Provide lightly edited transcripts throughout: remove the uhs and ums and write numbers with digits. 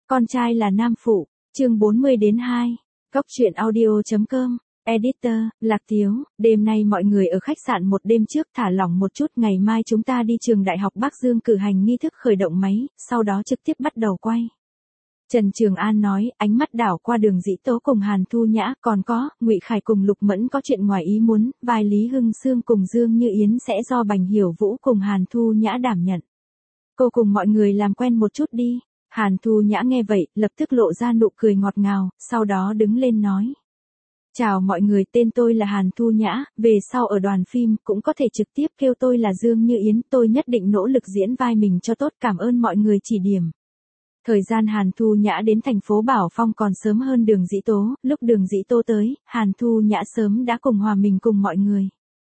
Con trai là nam phụ, chương 40-2, Cóc truyện audio.com, Editor, Lạc Tiếu, đêm nay mọi người ở khách sạn một đêm trước thả lỏng một chút, ngày mai chúng ta đi trường Đại học Bắc Dương cử hành nghi thức khởi động máy, sau đó trực tiếp bắt đầu quay. Trần Trường An nói, ánh mắt đảo qua Đường Dĩ Tố cùng Hàn Thu Nhã, còn có, Ngụy Khải cùng Lục Mẫn có chuyện ngoài ý muốn, vai Lý Hưng Sương cùng Dương Như Yến sẽ do Bành Hiểu Vũ cùng Hàn Thu Nhã đảm nhận. Cô cùng mọi người làm quen một chút đi. Hàn Thu Nhã nghe vậy, lập tức lộ ra nụ cười ngọt ngào, sau đó đứng lên nói. Chào mọi người, tên tôi là Hàn Thu Nhã, về sau ở đoàn phim cũng có thể trực tiếp kêu tôi là Dương Như Yến, tôi nhất định nỗ lực diễn vai mình cho tốt, cảm ơn mọi người chỉ điểm. Thời gian Hàn Thu Nhã đến thành phố Bảo Phong còn sớm hơn Đường Dĩ Tố, lúc Đường Dĩ Tố tới, Hàn Thu Nhã sớm đã cùng hòa mình cùng mọi người.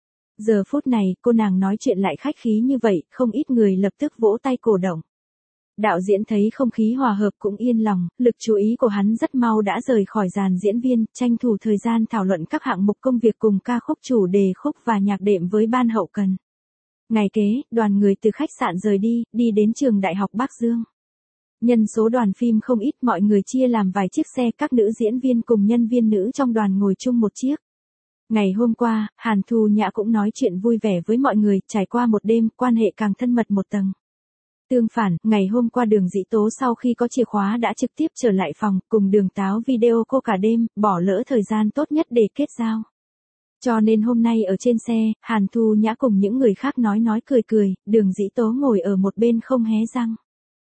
Giờ phút này, cô nàng nói chuyện lại khách khí như vậy, không ít người lập tức vỗ tay cổ động. Đạo diễn thấy không khí hòa hợp cũng yên lòng, lực chú ý của hắn rất mau đã rời khỏi dàn diễn viên, tranh thủ thời gian thảo luận các hạng mục công việc cùng ca khúc chủ đề khúc và nhạc đệm với ban hậu cần. Ngày kế, đoàn người từ khách sạn rời đi đến trường Đại học Bắc Dương. Nhân số đoàn phim không ít, mọi người chia làm vài chiếc xe, các nữ diễn viên cùng nhân viên nữ trong đoàn ngồi chung một chiếc. Ngày hôm qua, Hàn Thu Nhã cũng nói chuyện vui vẻ với mọi người, trải qua một đêm, quan hệ càng thân mật một tầng. Tương phản, ngày hôm qua Đường Dĩ Tố sau khi có chìa khóa đã trực tiếp trở lại phòng, cùng Đường Táo video cô cả đêm, bỏ lỡ thời gian tốt nhất để kết giao. Cho nên hôm nay ở trên xe, Hàn Thu Nhã cùng những người khác nói cười, Đường Dĩ Tố ngồi ở một bên không hé răng.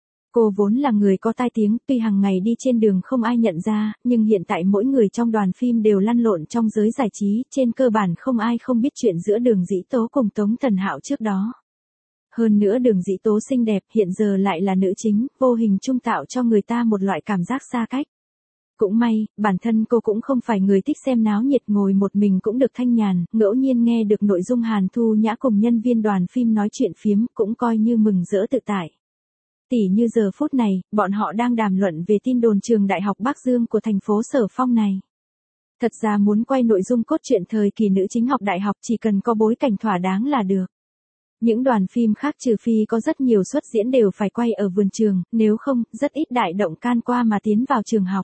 Cô vốn là người có tai tiếng, tuy hàng ngày đi trên đường không ai nhận ra, nhưng hiện tại mỗi người trong đoàn phim đều lăn lộn trong giới giải trí, trên cơ bản không ai không biết chuyện giữa Đường Dĩ Tố cùng Tống Thần Hạo trước đó. Hơn nữa Đường Dĩ Tố xinh đẹp, hiện giờ lại là nữ chính, vô hình chung tạo cho người ta một loại cảm giác xa cách. Cũng may, bản thân cô cũng không phải người thích xem náo nhiệt, ngồi một mình cũng được thanh nhàn, ngẫu nhiên nghe được nội dung Hàn Thu Nhã cùng nhân viên đoàn phim nói chuyện phiếm, cũng coi như mừng rỡ tự tại. Tỉ như giờ phút này, bọn họ đang đàm luận về tin đồn trường Đại học Bắc Dương của thành phố Sở Phong này. Thật ra muốn quay nội dung cốt truyện thời kỳ nữ chính học đại học chỉ cần có bối cảnh thỏa đáng là được. Những đoàn phim khác trừ phi có rất nhiều suất diễn đều phải quay ở vườn trường, nếu không, rất ít đại động can qua mà tiến vào trường học.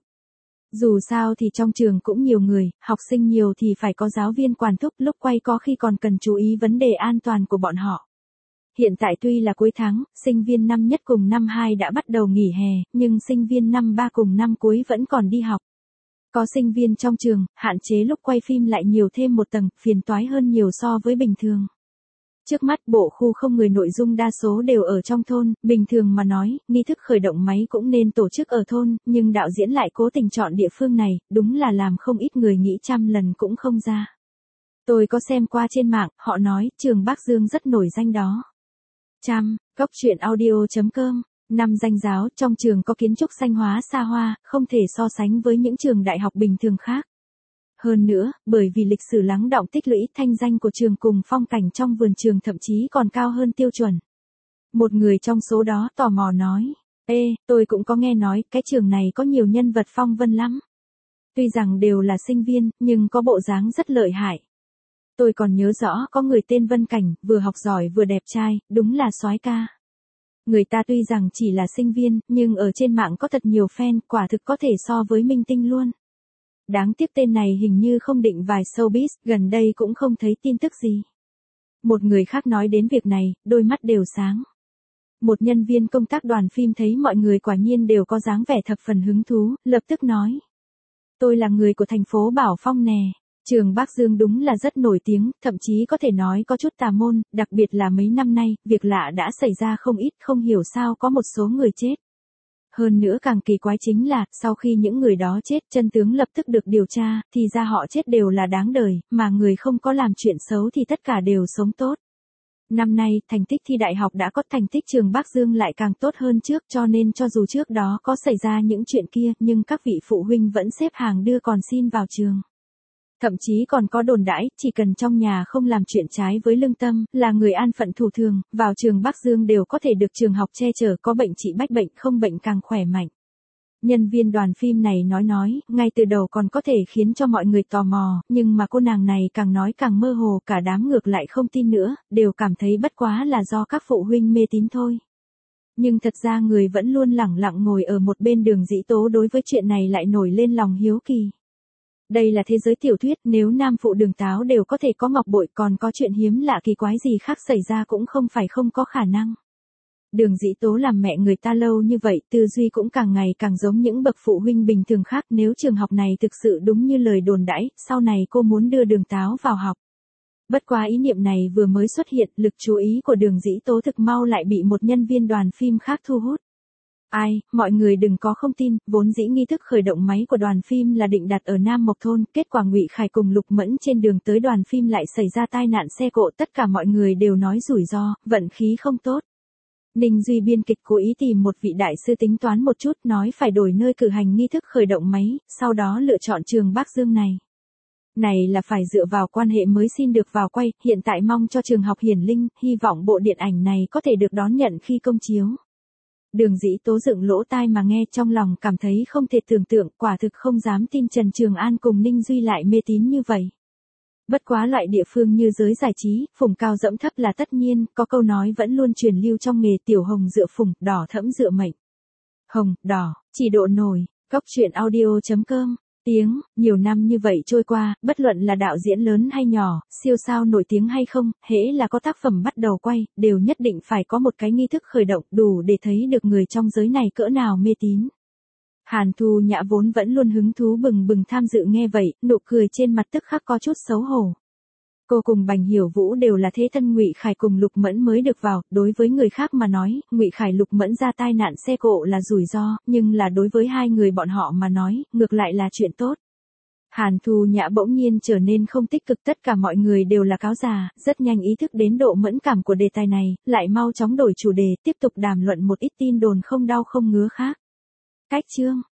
Dù sao thì trong trường cũng nhiều người, học sinh nhiều thì phải có giáo viên quản thúc, lúc quay có khi còn cần chú ý vấn đề an toàn của bọn họ. Hiện tại tuy là cuối tháng, sinh viên năm nhất cùng năm 2 đã bắt đầu nghỉ hè, nhưng sinh viên năm 3 cùng năm cuối vẫn còn đi học. Có sinh viên trong trường, hạn chế lúc quay phim lại nhiều thêm một tầng, phiền toái hơn nhiều so với bình thường. Trước mắt bộ khu không người nội dung đa số đều ở trong thôn, bình thường mà nói, nghi thức khởi động máy cũng nên tổ chức ở thôn, nhưng đạo diễn lại cố tình chọn địa phương này, đúng là làm không ít người nghĩ trăm lần cũng không ra. Tôi có xem qua trên mạng, họ nói, trường Bắc Dương rất nổi danh đó. Cóc truyện audio.com, năm danh giáo, trong trường có kiến trúc xanh hóa xa hoa, không thể so sánh với những trường đại học bình thường khác. Hơn nữa, bởi vì lịch sử lắng đọng tích lũy, thanh danh của trường cùng phong cảnh trong vườn trường thậm chí còn cao hơn tiêu chuẩn. Một người trong số đó tò mò nói, tôi cũng có nghe nói, cái trường này có nhiều nhân vật phong vân lắm. Tuy rằng đều là sinh viên, nhưng có bộ dáng rất lợi hại. Tôi còn nhớ rõ có người tên Vân Cảnh, vừa học giỏi vừa đẹp trai, đúng là soái ca. Người ta tuy rằng chỉ là sinh viên, nhưng ở trên mạng có thật nhiều fan, quả thực có thể so với minh tinh luôn. Đáng tiếc tên này hình như không định vào showbiz, gần đây cũng không thấy tin tức gì. Một người khác nói đến việc này, đôi mắt đều sáng. Một nhân viên công tác đoàn phim thấy mọi người quả nhiên đều có dáng vẻ thập phần hứng thú, lập tức nói. Tôi là người của thành phố Bảo Phong nè. Trường Bắc Dương đúng là rất nổi tiếng, thậm chí có thể nói có chút tà môn, đặc biệt là mấy năm nay, việc lạ đã xảy ra không ít, không hiểu sao có một số người chết. Hơn nữa càng kỳ quái chính là, sau khi những người đó chết, chân tướng lập tức được điều tra, thì ra họ chết đều là đáng đời, mà người không có làm chuyện xấu thì tất cả đều sống tốt. Năm nay, thành tích thi đại học đã có, thành tích trường Bắc Dương lại càng tốt hơn trước, cho nên cho dù trước đó có xảy ra những chuyện kia, nhưng các vị phụ huynh vẫn xếp hàng đưa con xin vào trường. Thậm chí còn có đồn đãi, chỉ cần trong nhà không làm chuyện trái với lương tâm, là người an phận thủ thường, vào trường Bắc Dương đều có thể được trường học che chở, có bệnh trị bách bệnh, không bệnh càng khỏe mạnh. Nhân viên đoàn phim này nói, ngay từ đầu còn có thể khiến cho mọi người tò mò, nhưng mà cô nàng này càng nói càng mơ hồ, cả đám ngược lại không tin nữa, đều cảm thấy bất quá là do các phụ huynh mê tín thôi. Nhưng thật ra người vẫn luôn lẳng lặng ngồi ở một bên Đường Dĩ Tố đối với chuyện này lại nổi lên lòng hiếu kỳ. Đây là thế giới tiểu thuyết, nếu nam phụ Đường Táo đều có thể có ngọc bội, còn có chuyện hiếm lạ kỳ quái gì khác xảy ra cũng không phải không có khả năng. Đường Dĩ Tố làm mẹ người ta lâu như vậy, tư duy cũng càng ngày càng giống những bậc phụ huynh bình thường khác. Nếu trường học này thực sự đúng như lời đồn đãi, sau này cô muốn đưa Đường Táo vào học. Bất quá ý niệm này vừa mới xuất hiện, lực chú ý của Đường Dĩ Tố thực mau lại bị một nhân viên đoàn phim khác thu hút. Ai, mọi người đừng có không tin, vốn dĩ nghi thức khởi động máy của đoàn phim là định đặt ở Nam Mộc Thôn, kết quả Ngụy Khải cùng Lục Mẫn trên đường tới đoàn phim lại xảy ra tai nạn xe cộ, tất cả mọi người đều nói rủi ro, vận khí không tốt. Ninh Duy biên kịch cố ý tìm một vị đại sư tính toán một chút, nói phải đổi nơi cử hành nghi thức khởi động máy, sau đó lựa chọn trường Bắc Dương này. Này là phải dựa vào quan hệ mới xin được vào quay, hiện tại mong cho trường học Hiển Linh, hy vọng bộ điện ảnh này có thể được đón nhận khi công chiếu. Đường Dĩ Tố dựng lỗ tai mà nghe, trong lòng cảm thấy không thể tưởng tượng, quả thực không dám tin Trần Trường An cùng Ninh Duy lại mê tín như vậy. Bất quá loại địa phương như giới giải trí, phùng cao dẫm thấp là tất nhiên, có câu nói vẫn luôn truyền lưu trong nghề, tiểu hồng dựa phùng, đỏ thẫm dựa mệnh. Hồng, đỏ, chỉ độ nổi. Góc truyện audio.com. Nhiều năm như vậy trôi qua, bất luận là đạo diễn lớn hay nhỏ, siêu sao nổi tiếng hay không, hễ là có tác phẩm bắt đầu quay, đều nhất định phải có một cái nghi thức khởi động, đủ để thấy được người trong giới này cỡ nào mê tín. Hàn Thu Nhã vốn vẫn luôn hứng thú bừng bừng tham dự nghe vậy, nụ cười trên mặt tức khắc có chút xấu hổ. Cô cùng Bành Hiểu Vũ đều là thế thân Ngụy Khải cùng Lục Mẫn mới được vào, đối với người khác mà nói, Ngụy Khải Lục Mẫn ra tai nạn xe cộ là rủi ro, nhưng là đối với hai người bọn họ mà nói, ngược lại là chuyện tốt. Hàn Thu Nhã bỗng nhiên trở nên không tích cực, tất cả mọi người đều là cáo già, rất nhanh ý thức đến độ mẫn cảm của đề tài này, lại mau chóng đổi chủ đề, tiếp tục đàm luận một ít tin đồn không đau không ngứa khác. Cách chương